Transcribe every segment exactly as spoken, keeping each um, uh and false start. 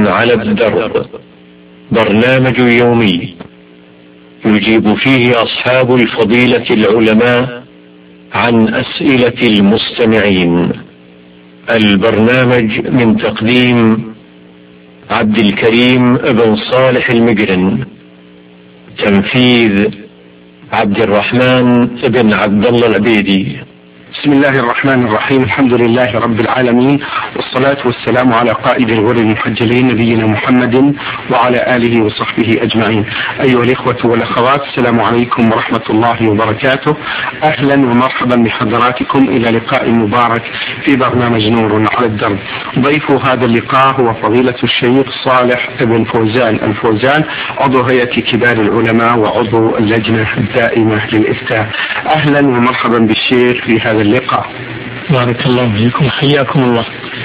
على الدرب، برنامج يومي يجيب فيه أصحاب الفضيلة العلماء عن أسئلة المستمعين. البرنامج من تقديم عبد الكريم بن صالح المجرن، تنفيذ عبد الرحمن بن عبد الله العبيدي. بسم الله الرحمن الرحيم. الحمد لله رب العالمين، والصلاة والسلام على قائد الغر المحجلين نبينا محمد وعلى آله وصحبه أجمعين. أيها الإخوة والأخوات، السلام عليكم ورحمة الله وبركاته. أهلا ومرحبا بحضراتكم إلى لقاء مبارك في برنامج نور على الدرب. ضيف هذا اللقاء هو فضيلة الشيخ صالح بن فوزان الفوزان، عضو هيئة كبار العلماء وعضو اللجنة الدائمة للإفتاء. أهلا ومرحبا بالشيخ في هذا اللقاء. بارك الله فيكم، حياكم الله.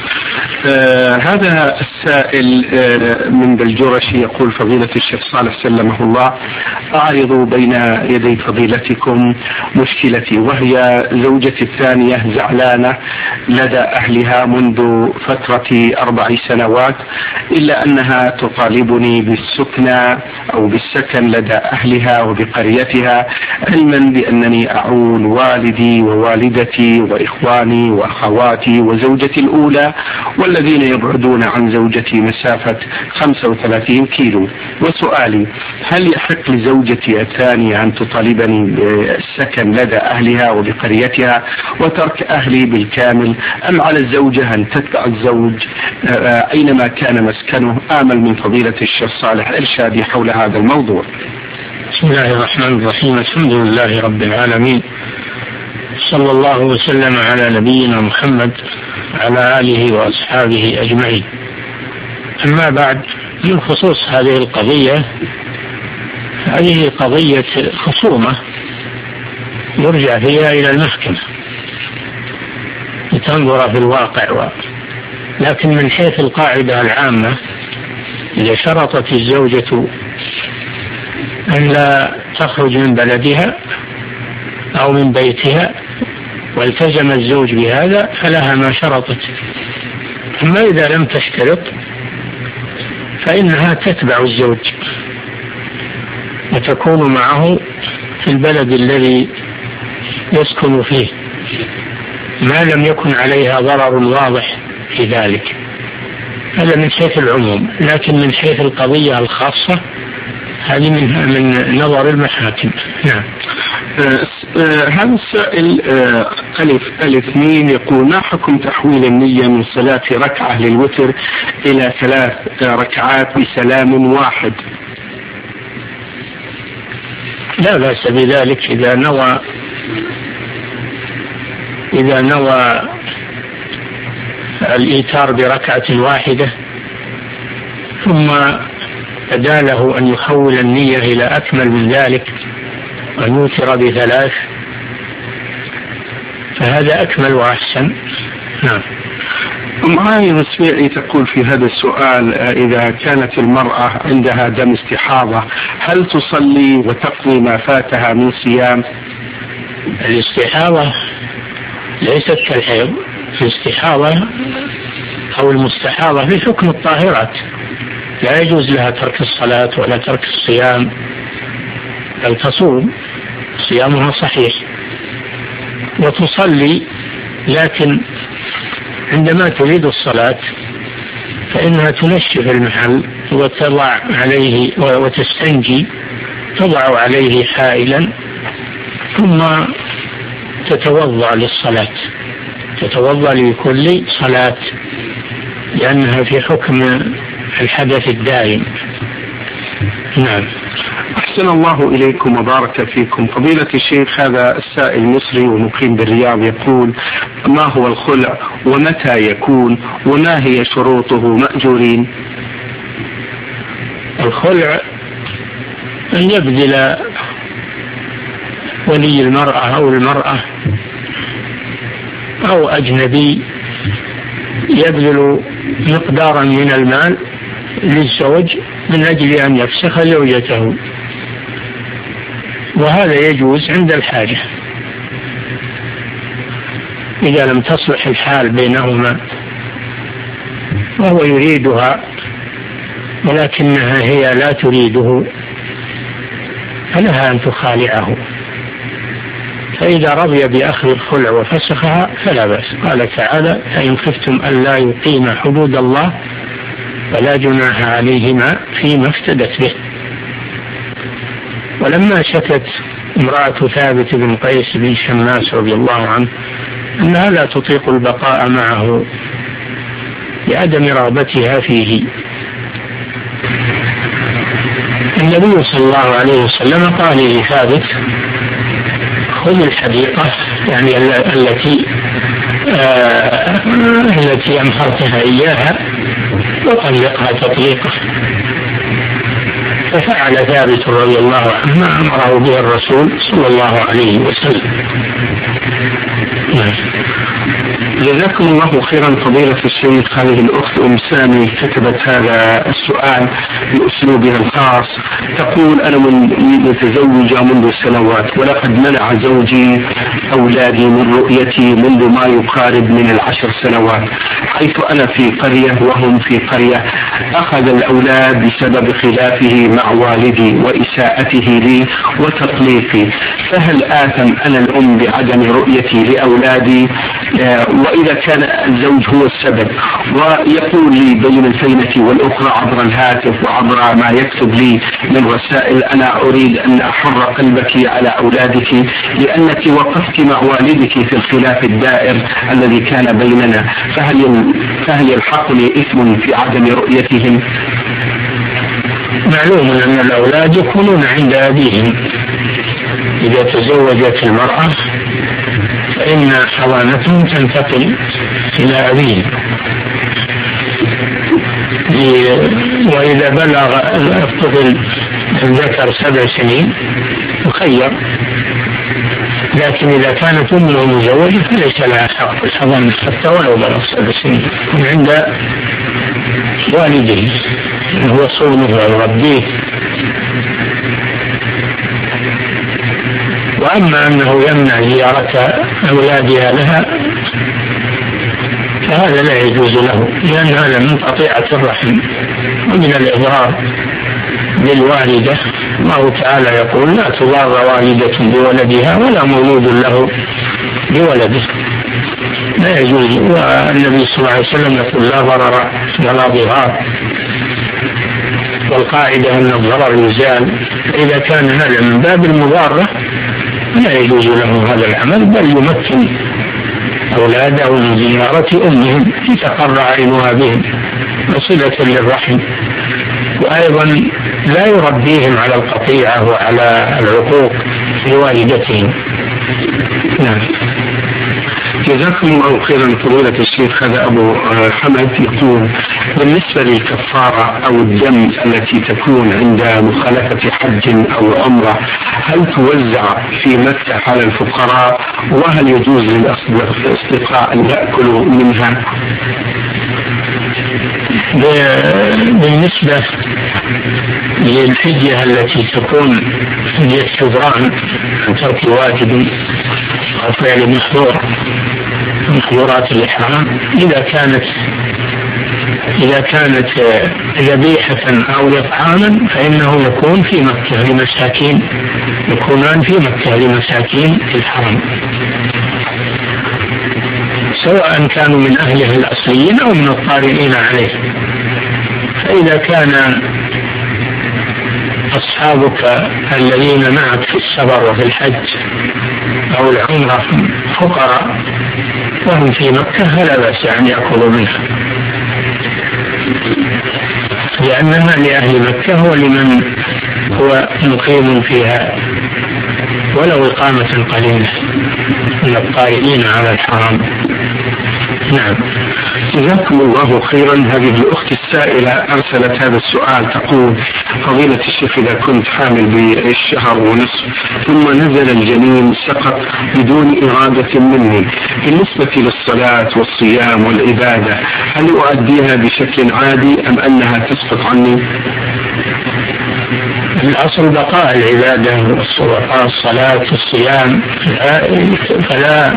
آه هذا السائل آه من بلجرش يقول: فضيلة الشيخ صالح سلمه الله، أعرض بين يدي فضيلتكم مشكلتي، وهي زوجتي الثانية زعلانة لدى أهلها منذ فترة أربع سنوات، إلا أنها تطالبني بالسكنى أو بالسكن لدى أهلها وبقريتها، علما بأنني أعول والدي ووالدتي وإخواني وأخواتي وزوجتي الأولى والذين يبعدون عن زوجتي مسافة خمسة وثلاثين كيلو. وسؤالي: هل يحق لزوجتي الثانية أن تطالبني بالسكن لدى أهلها وبقريتها وترك أهلي بالكامل، أم على الزوجة أن تتبع الزوج أينما كان مسكنه؟ آمل من فضيلة الشيخ صالح إرشادي حول هذا الموضوع. بسم الله الرحمن الرحيم. الحمد لله رب العالمين، صلى الله وسلم على نبينا محمد على آله وأصحابه أجمعين. أما بعد، من خصوص هذه القضية، هذه قضية خصومة يرجع فيها إلى المحكمة لتنظر في الواقع و... لكن من حيث القاعدة العامة، إذا شرطت الزوجة أن لا تخرج من بلدها أو من بيتها والتزم الزوج بهذا فلها ما شرطت. أما إذا لم تشترط فإنها تتبع الزوج وتكون معه في البلد الذي يسكن فيه، ما لم يكن عليها ضرر واضح في ذلك. هذا من حيث العموم، لكن من حيث القضية الخاصة هذه من من نظر المحاكم. نعم. آه آه هذا السائل آه ألف ألف ميم يقول: ما حكم تحويل النية من صلاة ركعة للوتر إلى ثلاث ركعات بسلام واحد؟ لا بأس بذلك إذا نوى إذا نوى الإيتار بركعة واحدة ثم بدا له أن يحول النية إلى أكمل من ذلك أن يوتر بثلاث، فهذا أكمل وأحسن. نعم. معاي رسمية تقول في هذا السؤال: إذا كانت المرأة عندها دم استحاضة هل تصلي وتقضي ما فاتها من صيام؟ الاستحاضة ليست كالحيض. الاستحاضة أو المستحاضة في حكم الطاهرات، لا يجوز لها ترك الصلاة ولا ترك الصيام، بل تصوم، صيامها صحيح وتصلي، لكن عندما تريد الصلاة فإنها تنشف المحل وتضع عليه وتستنجي، تضع عليه حائلا ثم تتوضأ للصلاة، تتوضأ لكل صلاة لأنها في حكم الحدث الدائم. نعم. أحسن الله إليكم وبارك فيكم. فضيلة الشيخ، هذا السائل مصري ومقيم بالرياض يقول: ما هو الخلع ومتى يكون وما هي شروطه مأجورين؟ الخلع أن يبذل ولي المرأة أو المرأة أو أجنبي يبذل مقدارا من المال للزوج من أجل أن يفسخ زوجته، وهذا يجوز عند الحاجة إذا لم تصلح الحال بينهما وهو يريدها ولكنها هي لا تريده فلها أن تخالعه، فإذا رضي بأخذ الخلع وفسخها فلا بأس. قال تعالى: فإن خفتم ألا يقيم حدود الله فلا جناح عليهما فيما افتدت به. ولما شكت امرأة ثابت بن قيس بن شماس رضي الله عنه أنها لا تطيق البقاء معه لعدم رغبتها فيه، النبي صلى الله عليه وسلم قال لثابت: خذ الحديقة، يعني التي آه التي أمهرتها إياها، وطلقها تطليقة. ففعل ثابت رضي الله عنه ما أمره به الرسول صلى الله عليه وسلم. جزاكم الله خيرا فضيلة الشيخ. هذه الأخت أم سامي كتبت هذا السؤال بأسلوبها الخاص، تقول: أنا متزوجة منذ سنوات، ولقد منع زوجي أولادي من رؤيتي منذ ما يقارب من العشر سنوات، حيث أنا في قرية وهم في قرية. أخذ الأولاد بسبب خلافه مع والدي وإساءته لي وتطليقي، فهل آثم أنا الأم بعدم رؤيتي لأولادي؟ وإذا كان الزوج هو السبب ويقول لي بين الفينة والأخرى عبر الهاتف وعبر ما يكتب لي من رسائل: أنا أريد أن أحر قلبك على أولادك لأنك وقفت مع والدك في الخلاف الدائر الذي كان بيننا، فهل فهل يلحقني إثم في عدم رؤيتهم؟ معلوم أن الأولاد يكونون عند أبيهم. إذا تزوجت المرأة فإن حضانتهم تنتقل إلى أبيهم، وإذا بلغ الطفل الذكر سبع سنين يخير، لكن إذا كانت أمه مزوجة فليس لها حق الحضانة حتى ولو بلغ سبع سنين، من عند والده هو صونه ويربيه. وأما أنه يمنع زيارة أولادها لها فهذا لا يجوز له، لأن هذا من قطيعة الرحم ومن الإضرار بالوالدة. الله تعالى يقول: لا تضار والدة بولدها ولا مولود له بولده، لا يجوز. والنبي صلى الله عليه وسلم يقول: لا ضرر ولا ضرار، والقاعدة أن الضرر يزال. إذا كان هذا من باب المضارة لا يجوز له هذا العمل، بل يمكن أولاده من زيارة أمهم لتقر عينها بهم وصلة للرحم، وأيضا لا يربيهم على القطيعة وعلى العقوق لوالدتهم. نعم. جزاكم الله خيرا فضيلة الشيخ. هذا أبو حمد يقول: بالنسبة للكفارة أو الدم التي تكون عند مخالفة حج أو عمرة، هل توزع في مكة على الفقراء؟ وهل يجوز للأصدقاء أن يأكلوا منها؟ بالنسبة للفدية التي تكون فدية شبران عن ترك واجب أو فعل محظور محظورات الإحرام، إذا كانت إذا كانت ذبيحة أو إطعاما فإنه يكون في مكة لمساكين، يكونان في مكة لمساكين الحرم، سواء كانوا من أهله الأصليين أو من الطارئين عليه. فإذا كان أصحابك الذين معك في السفر وفي الحج أو العمرة فقراء وهم في مكة فلا بأس أن يأكلوا منها، لأنها لأهل مكة ولمن هو مقيم فيها ولو إقامة قليلة من الطائرين على الحرام. نعم. جزاكم الله خيرا. هذه الأخت السائلة أرسلت هذا السؤال، تقول: فضيلة الشيخ، إذا كنت حامل بالشهر ونصف ثم نزل الجنين سقط بدون إرادة مني، بالنسبة للصلاة والصيام والعبادة هل أؤديها بشكل عادي أم أنها تسقط عني؟ الأصل بقاء العبادة والصلاة والصيام، فلا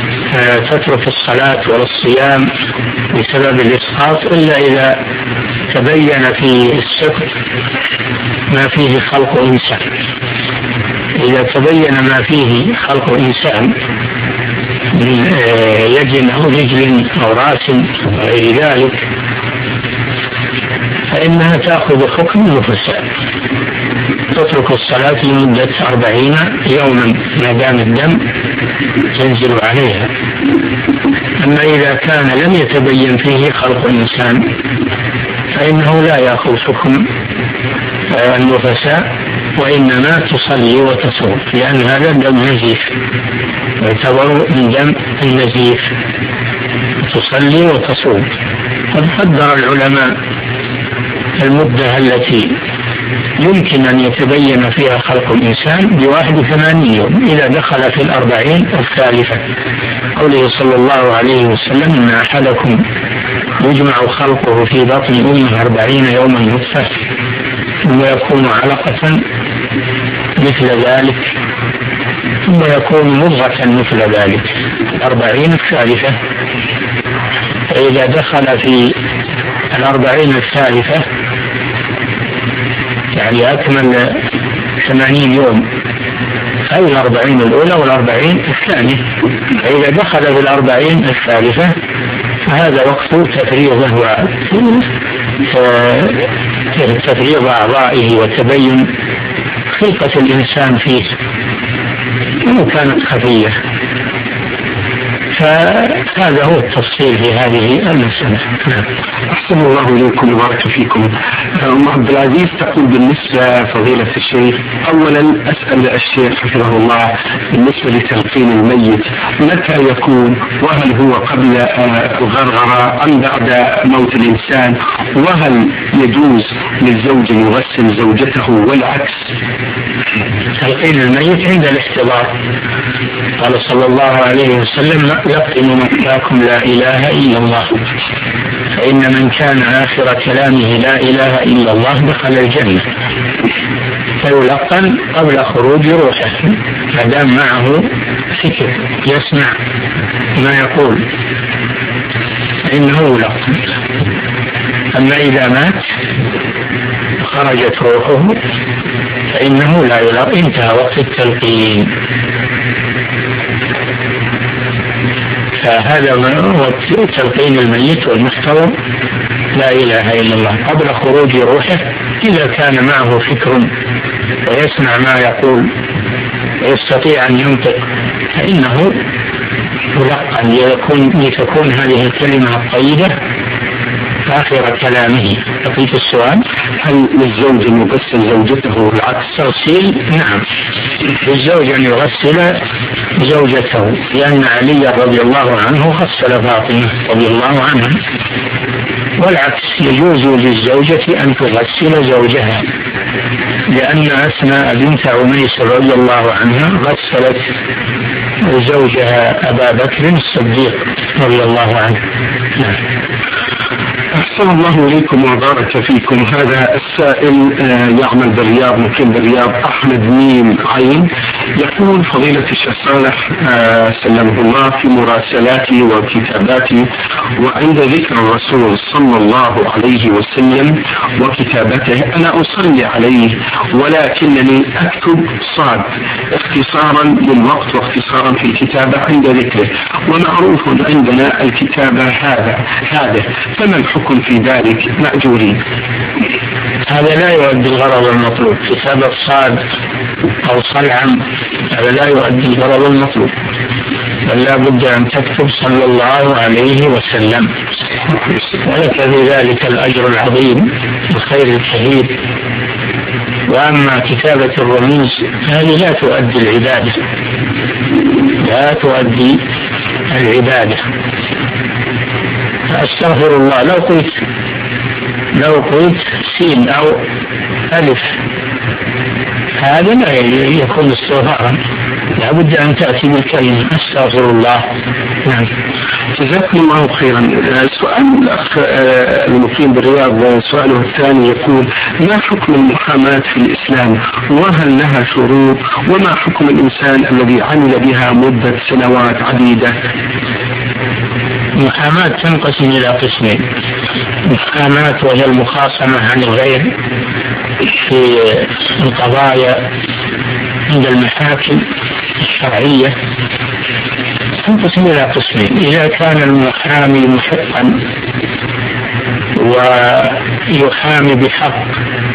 تترك الصلاة والصيام بسبب الإسقاط إلا إذا تبين في السقط ما فيه خلق إنسان. إذا تبين ما فيه خلق إنسان من يد أو رجل أو رأس وغير ذلك فإنها تأخذ حكم النفساء، تترك الصلاة لمدة أربعين يوما ما دام الدم ينزل عليها. أما إذا كان لم يتبين فيه خلق الإنسان فإنه لا يأخذ حكم النفساء، وإنما تصلي وتصوم، لأن هذا دم نزيف يعتبر من دم النزيف، تصلي وتصوم. قد قدر العلماء المدة التي يمكن أن يتبين فيها خلق الإنسان بواحد وثمانين يوم إذا دخل في الأربعين الثالثة، قوله صلى الله عليه وسلم: إن أحدكم يجمع خلقه في بطن أمه أربعين يوما نطفة ثم يكون علقة مثل ذلك ثم يكون مضغة مثل ذلك، الأربعين الثالثة. فإذا دخل في الأربعين الثالثة يعني أكمل ثمانين يوم، أي الأربعين الأولى والأربعين الثانية. فإذا دخل في الأربعين الثالثة فهذا وقت تفريغه تفريغ أعضائه وتبين خلقة الإنسان فيه ولو كانت خفية. فهذا هو التفصيل في هذه المسألة. أحسن الله إليكم وبارك فيكم. أم عبد العزيز تقول بالنسبة فضيلة الشيخ، أولا أسأل الشيخ حفظه الله بالنسبة لتلقين الميت متى يكون، وهل هو قبل الغرغرة أم بعد موت الإنسان، وهل يجوز للزوج يغسل زوجته والعكس؟ تلقين الميت عند الاحتضار، قال صلى الله عليه وسلم: لقنوا موتاكم لا إله إلا الله، فإن من كان آخر كلامه لا إله إلا الله دخل الجنة. فيلقن قبل خروج روحه ما دام معه فكر يسمع ما يقول فإنه يلقن. أما إذا مات خرجت روحه فإنه لا يلقن، انتهى وقت التلقين. فهذا هو تلقين الميت والمحتضر لا إله إلا الله قبل خروج روحه. إذا كان معه فكر ويسمع ما يقول ويستطيع أن ينطق فإنه يلقن ليكون لتكون هذه الكلمة الطيبة آخر كلامه. بقيت السؤال: هل للزوج أن يغسل زوجته والعكس؟ تغسيل نعم، للزوج أن يغسل زوجته، لأن علي رضي الله عنه غسل فاطمة رضي الله عنها، والعكس يجوز للزوجة أن تغسل زوجها، لأن أسماء بنت عميس رضي الله عنها غسلت زوجها أبا بكر الصديق رضي الله عنه. أحسن الله إليكم وبارك فيكم. هذا السائل يعمل بالرياض، مقيم بالرياض، أحمد ميم عين، يقول: فضيلة الشيخ صالح سلمه الله، في مراسلاتي وكتاباتي وعند ذكر الرسول صلى الله عليه وسلم وكتابته أنا أصلي عليه، ولكنني أكتب صاد اختصارا للوقت واختصارا في الكتابة عند ذكره، ومعروف عندنا الكتابة هذا هذا فما الحكم في ذلك مأجورين؟ هذا لا يؤدي الغرض المطلوب، كتابة صاد أو صلعا هذا لا يؤدي الغرض المطلوب، بل لا بد أن تكتب صلى الله عليه وسلم، ولك في ذلك الأجر العظيم والخير الكثير. وأما كتابة الرموز هذه لا تؤدي العبادة، لا تؤدي العبادة. أستغفر الله، لو قلت لو قلت سين أو ألف هذا لا يكون استغفارا، لا بد أن تأتي بالكلمة أستغفر الله. نعم. جزاكم الله خيرا. سؤال الأخ المقيم بالرياض، سؤاله الثاني يقول: ما حكم المحاماة في الإسلام، وهل لها شروط، وما حكم الإنسان الذي عمل بها مدة سنوات عديدة؟ المحاماة تنقسم إلى قسمين: محاماة وهي المخاصمة عن الغير في القضايا عند المحاكم الشرعية، تنقسم إلى قسمين: إذا كان المحامي محقا ويحامي بحق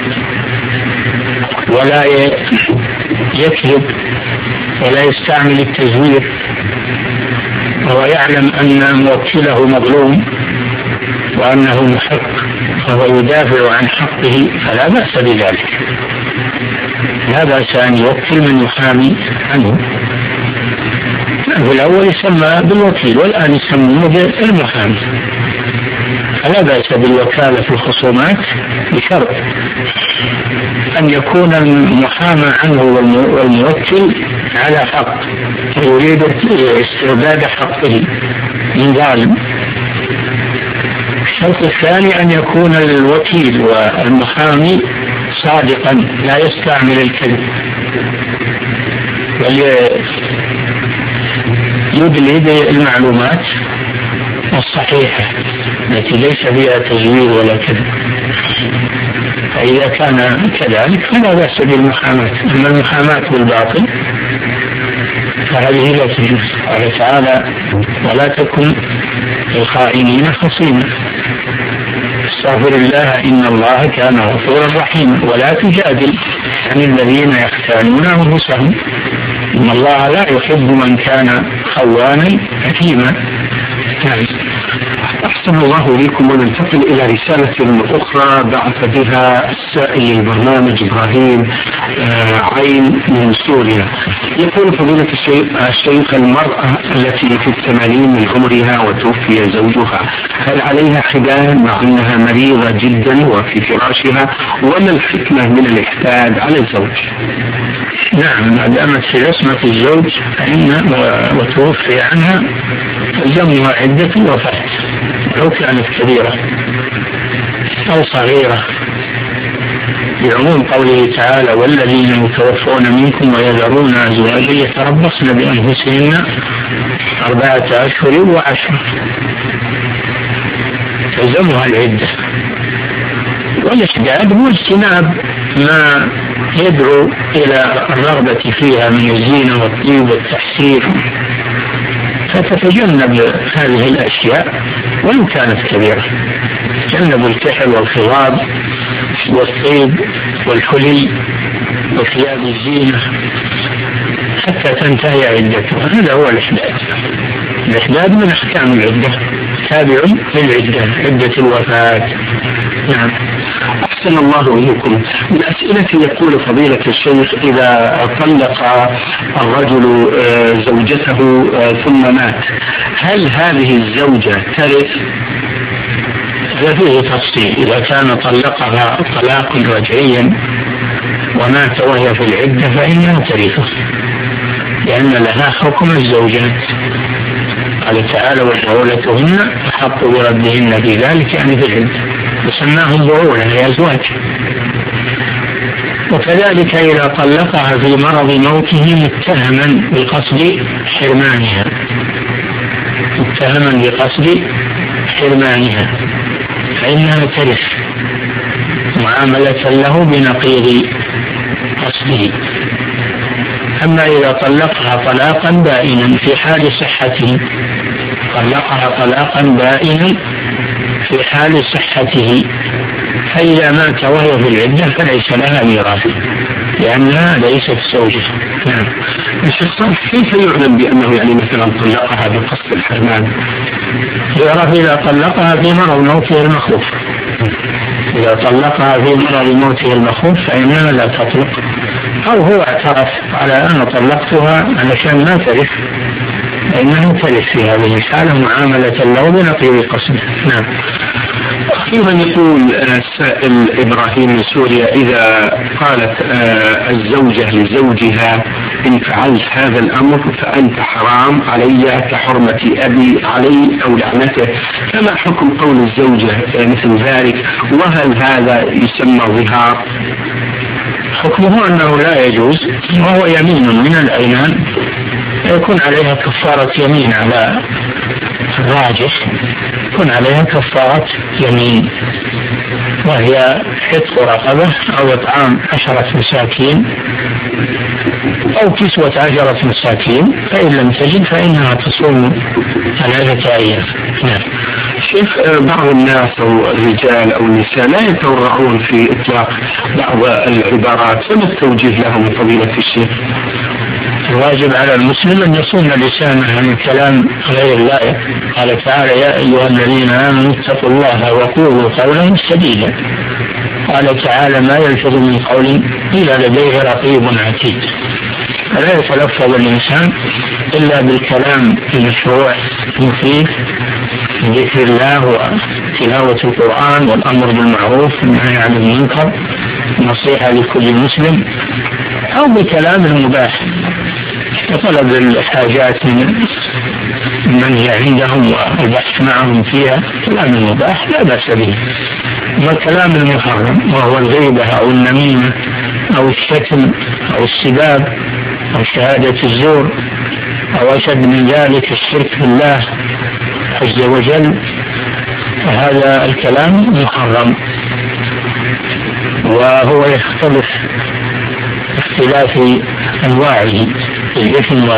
ولا يكذب ولا يستعمل التزوير ويعلم أن موكله مظلوم وأنه محق وهو يدافع عن حقه، فلا بأس بذلك، لا بأس أن يوكل من يحامي عنه. في الأول يسمى بالوكيل والآن يسمى بالمحامي، فلا بأس بالوكالة في الخصومات بشرط أن يكون المحامى عنه والموكل على حق يريد استرداد حقه من ظالم. الشرط الثاني أن يكون الوكيل والمحامي صادقا لا يستعمل الكذب بل يدلي بالمعلومات الصحيحة التي ليس فيها تزوير ولا كذب. فإذا كان كذلك فلا بأس بالمحاماة. أما المحاماة بالباطل فهذه لا تجوز. قال تعالى: ولا تكن للخائنين خصيما. استغفر الله إن الله كان غفورا رحيما. ولا تجادل عن الذين يختانون أنفسهم إن الله لا يحب من كان خوانا أثيما. أحسن الله إليكم. وننتقل إلى رسالة أخرى بعث بها السائل البرنامج إبراهيم عين من سوريا. يقول: فضيلة الشيخ، المرأة التي في الثمانين من عمرها وتوفي زوجها هل عليها حبال مع أنها مريضة جدا وفي فراشها؟ وما الحكمة من الإحداد على الزوج؟ نعم، ما دامت في عصمة الزوج فإن وتوفي عنها تلزمها عدة الوفاة لو كانت كبيرة أو صغيرة، بعموم قوله تعالى: والذين يتوفون منكم ويذرون أزواجا يتربصن بأنفسهن أربعة أشهر وعشرة، تلزمها العدة. والإحداد هو اجتناب ما يدعو إلى الرغبة فيها من الزينة والطيب والتحسين، فتتجنب هذه الأشياء وإن كانت كبيرة. تجنب الكحل والخضاب والطيب والحلي وثياب الزينة حتى تنتهي عدتها. هذا هو الإحداد. الإحداد من أحكام العدة، تابع للعدة، عدة الوفاة. نعم. أحسن الله إليكم. من أسئلة يقول فضيلة الشيخ: إذا طلق الرجل زوجته ثم مات هل هذه الزوجة ترث؟ هذا فيه تفصيل. إذا كان طلقها طلاقا رجعيا ومات وهي في العدة فإنها ترثه، لأن لها حكم الزوجات. قال تعالى: وبعولتهن أحق بردهن في ذلك، يعني في العدة، وسماهم بعولا لأزواج. وكذلك إذا طلقها في مرض موته متهما بقصد حرمانها متهما بقصد حرمانها فإنها ترث معاملة له بنقيض قصده. أما إذا طلقها طلاقا بائنا في حال صحته طلقها طلاقا بائنا في حال صحته فإذا مات وهي في العدة فليس لها ميراث لأنها ليست زوجة. نعم. الشيخ صالح، كيف يعلم بأنه يعني مثلا طلقها بقصد الحرمان؟ يعرف إذا طلقها في مرض موته المخوف. إذا طلقها في مرض موته المخوف فإنها لا تطلق، أو هو اعترف على أن طلقتها علشان ما ترث فإنها ترث في هذه الحالة معاملة له بنقيض قصده. نعم. أخيرا يقول السائل إبراهيم من سوريا: إذا قالت الزوجة لزوجها إن فعلت هذا الأمر فأنت حرام علي كحرمة أبي علي أو لعنته، فما حكم قول الزوجة مثل ذلك؟ وهل هذا يسمى ظهار؟ حكمه أنه لا يجوز، وهو يمين من الأيمان يكون عليها كفارة يمين على الراجح يكون عليها كفارة يمين، وهي عتق رقبة أو إطعام عشرة مساكين أو كسوة عشرة مساكين، فإن لم تجد فإنها تصوم ثلاثة أيام. نعم. شيخ، بعض الناس أو الرجال أو النساء لا يتورعون في إطلاق بعض العبارات، فما التوجيه لهم من فضيلة الشيخ؟ الواجب على المسلم أن يصون لسانه عن الكلام غير اللائق. قال تعالى: يا أيها الذين آمنوا اتقوا الله وقولوا قولا سديدا. قال تعالى: ما يلفظ من قول إلا لديه رقيب عتيد. فلا يتلفظ الإنسان إلا بالكلام المشروع المفيد من ذكر الله وتلاوة القرآن والأمر بالمعروف والنهي عن المنكر، نصيحة لكل مسلم، أو بكلام المباح وطلب الحاجات من من هي عندهم والبحث معهم فيها. كلام المباح لا بأس به. أما الكلام المحرم وهو الغيبة أو النميمة أو الشتم أو السباب أو شهادة الزور أو أشد من ذلك الشرك بالله عز وجل، فهذا الكلام محرم، وهو يختلف اختلاف أنواعه في الإثم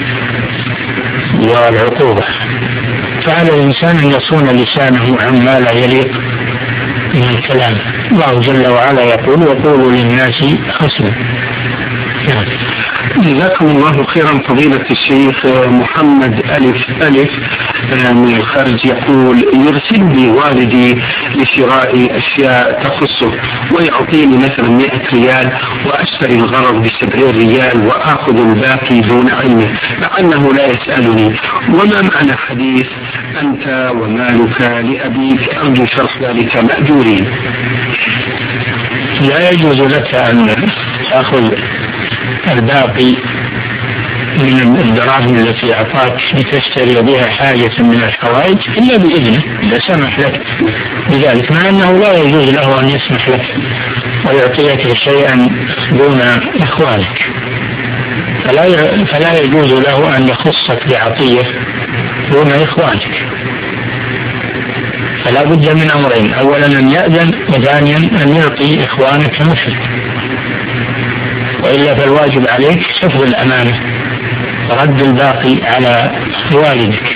والعقوبة. فعلى الإنسان أن يصون لسانه عما لا يليق من الكلام. الله جل وعلا يقول: وقولوا للناس حسنا. جزاكم الله خيرا فضيلة الشيخ. محمد ألف ألف من الخارج يقول: يرسل لي والدي لشراء أشياء تخصه ويعطيني مثلا مئة ريال وأشتري الغرض بسبعين ريال وآخذ الباقي دون علمه مع أنه لا يسألني، وما معنى حديث أنت ومالك لأبيك؟ أرجو شرح ذلك مأجورين. لا يجوز لك أن تأخذ الباقي من الدراهم التي أعطاك لتشتري بها حاجة من الحوائج إلا بإذنه إذا سمح لك بذلك، مع أنه لا يجوز له أن يسمح لك ويعطيك شيئا دون إخوانك. فلا فلا يجوز له أن يخصك بعطية دون إخوانك. فلا بد من أمرين: أولا أن يأذن، وثانيا أن يعطي إخوانك مثل، وإلا فالواجب عليك حفظ الأمانة ورد الباقي على والدك.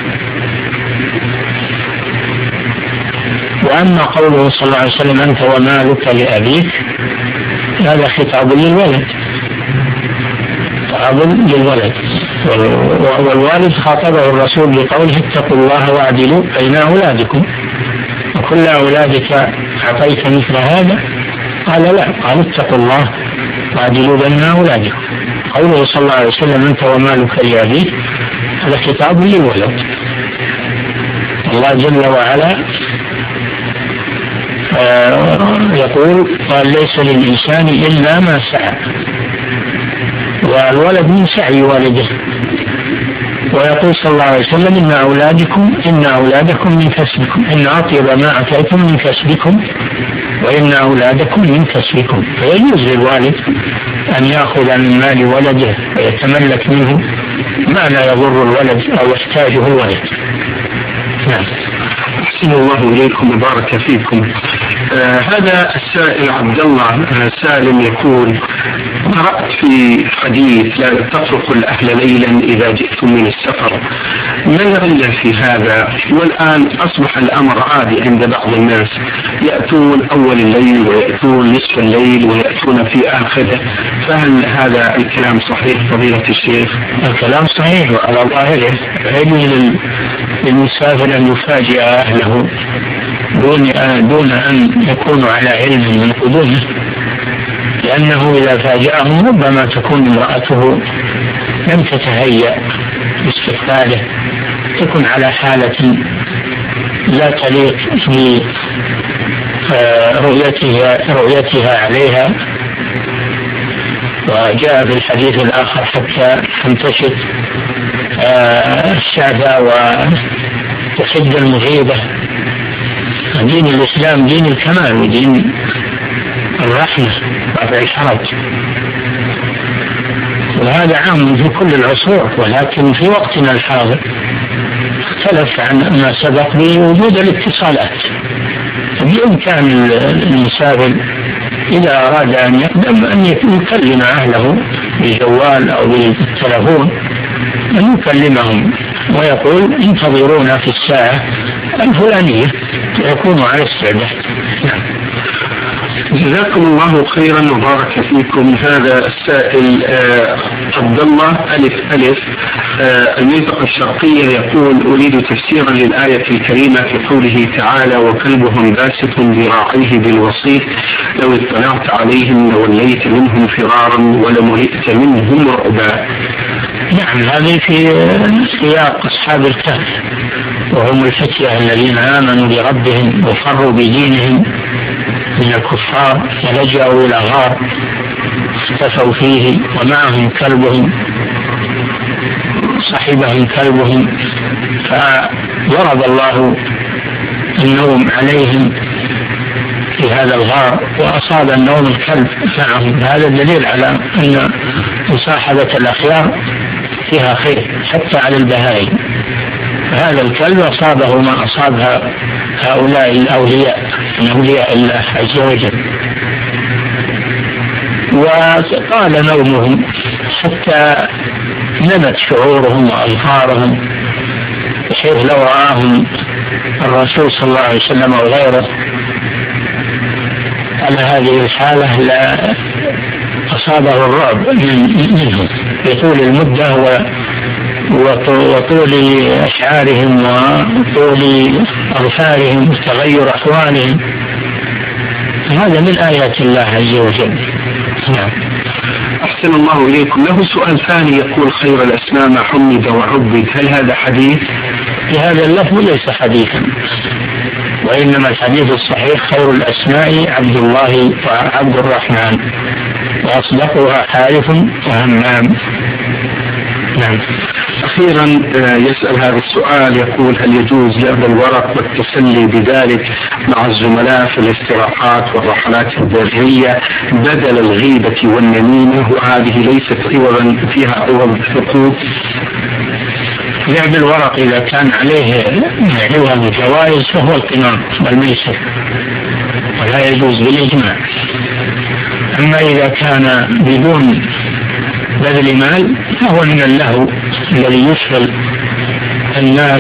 وأما قوله صلى الله عليه وسلم: أنت ومالك لأبيك، هذا خطاب للولد، خطاب للولد، والوالد خاطبه الرسول بقوله: اتقوا الله واعدلوا بين أولادكم. وكل أولادك أعطيت مثل هذا؟ قال لا. قال: اتقوا الله واعدلوا بين أولادكم. قوله صلى الله عليه وسلم: أنت ومالك لأبيك، هذا خطاب للولد. الله جل وعلا يقول: قال: ليس للإنسان إلا ما سعى. والولد من سعي والده. ويقول صلى الله عليه وسلم: إن أولادكم إن أولادكم من كسبكم، إن أطيب ما أتيتم من كسبكم، وإن أولادكم من كسبكم. فيجوز للوالد أن يأخذ من مال ولده ويتملك منه ما لا يضر الولد أو يحتاجه الولد. نعم. أحسن الله إليكم وبارك فيكم. آه هذا السائل عبد الله آه سالم يقول: قرأت في حديث: لا تتركوا الأهل ليلا إذا جئتم من السفر. ما العلة في هذا؟ والآن أصبح الأمر عادي عند بعض الناس، يأتون أول الليل ويأتون نصف الليل ويأتون في آخره، فهل هذا الكلام صحيح فضيلة الشيخ؟ الكلام صحيح على ظاهره. يجوز للمسافر أن يفاجئ أهله دون دون أن يكونوا على علم من قدومه، لأنه إذا فاجأهم ربما تكون امرأته لم تتهيأ باستقباله، تكون على حالة لا تليق برؤيتها رؤيتها عليها. وجاء في الحديث الآخر: حتى تنتشط الشعب وتحد المغيبة. دين الإسلام دين الكمال ودين الرحمة ورفع الحرج، وهذا عام في كل العصور، ولكن في وقتنا الحاضر سلف عن ما سبق بوجود الاتصالات، بإمكان المسافر إذا أراد أن يقدم أن يكلم أهله بجوال أو بالتلفون، أن يكلمهم ويقول انتظرونا في الساعة الفلانية يكونوا على استعداد. نعم. جزاكم الله خيرا وبارك فيكم. هذا السائل آه عبد الله ألف ألف آه المنطقة الشرقية يقول أريد تفسيرا للآية الكريمة في قوله تعالى وكلبهم باسط ذراعيه بالوسيط لو اطلعت عليهم لوليت منهم فرارا ولملئت منهم رعبا. نعم، هذه في سياق أصحاب الكهف وهم الفتية الذين آمنوا بربهم وفروا بدينهم من الكفار فلجأوا إلى غار اختفوا فيه ومعهم كلبهم صاحبهم كلبهم، فضرب الله النوم عليهم في هذا الغار وأصاب النوم الكلب معهم. هذا دليل على أن مصاحبة الأخيار فيها خير حتى على البهائم. هذا الكلب أصابه ما أصاب هؤلاء الأولياء من أولياء الله عز وجل، وقال نومهم حتى نمت شعورهم وأظفارهم، بحيث لو رآهم الرسول صلى الله عليه وسلم أو غيره على هذه الحالة لا أصابه الرعب منهم بطول المدة وطول أشعارهم وطول أظفارهم وتغير أحوالهم. هذا من آيات الله عز وجل. نعم. أحسن الله إليكم. له سؤال ثاني يقول خير الأسماء ما حمد وعبد، هل هذا حديث؟ في هذا اللفظ ليس حديثا، وإنما الحديث الصحيح خير الأسماء عبد الله وعبد الرحمن وأصدقها حارث وهمام. نعم. أخيرا يسأل هذا السؤال يقول هل يجوز لأخذ الورق والتسلي بذلك مع الزملاء في الاستراحات والرحلات البرية بدل الغيبة والنميمة، وهذه ليست عوضا فيها عوض حقوق؟ لعب الورق إذا كان عليه عوض جوائز فهو القمار والميسر ولا يجوز بالإجماع. أما إذا كان بدون بذل مال فهو من اللهو الذي يشغل الناس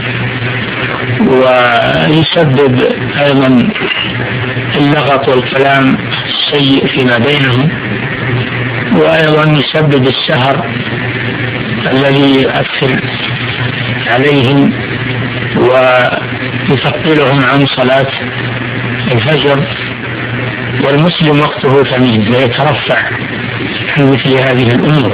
ويسبب أيضا اللغط والكلام السيء فيما بينهم، وأيضا يسبب السهر الذي يؤثر عليهم ويثقلهم عن صلاة الفجر. والمسلم وقته ثمين ويترفع عن مثل هذه الأمور،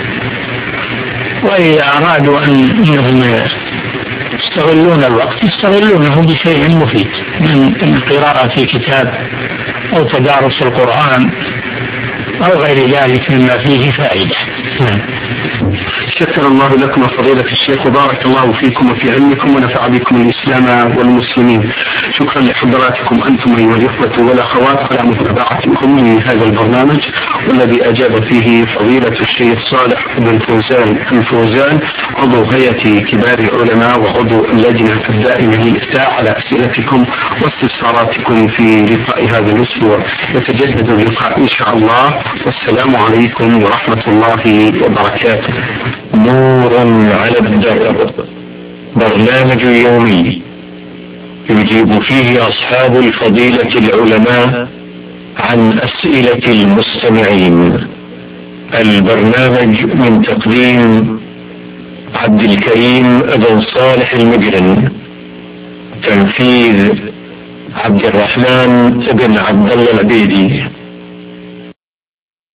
وإذا أرادوا أن أنهم يستغلون الوقت يستغلونه بشيء مفيد من القراءة في كتاب أو تدارس القرآن أو غير ذلك مما فيه فائدة. شكر الله لكم فضيلة الشيخ وبارك الله فيكم وفي علمكم ونفع بكم الإسلام والمسلمين. شكرا لحضراتكم أنتم أيها الإخوة والأخوات على متابعتكم لهذا البرنامج والذي أجاب فيه فضيلة الشيخ صالح بن فوزان الفوزان عضو هيئة كبار العلماء وعضو اللجنة الدائمة للإفتاء على أسئلتكم واستفساراتكم في لقاء هذا الأسبوع. يتجدد اللقاء إن شاء الله، والسلام عليكم ورحمة الله وبركاته. نور على الدرب، برنامج يومي يجيب فيه أصحاب الفضيلة العلماء عن أسئلة المستمعين. البرنامج من تقديم عبد الكريم بن صالح المجرن، تنفيذ عبد الرحمن بن عبد الله العبيدي.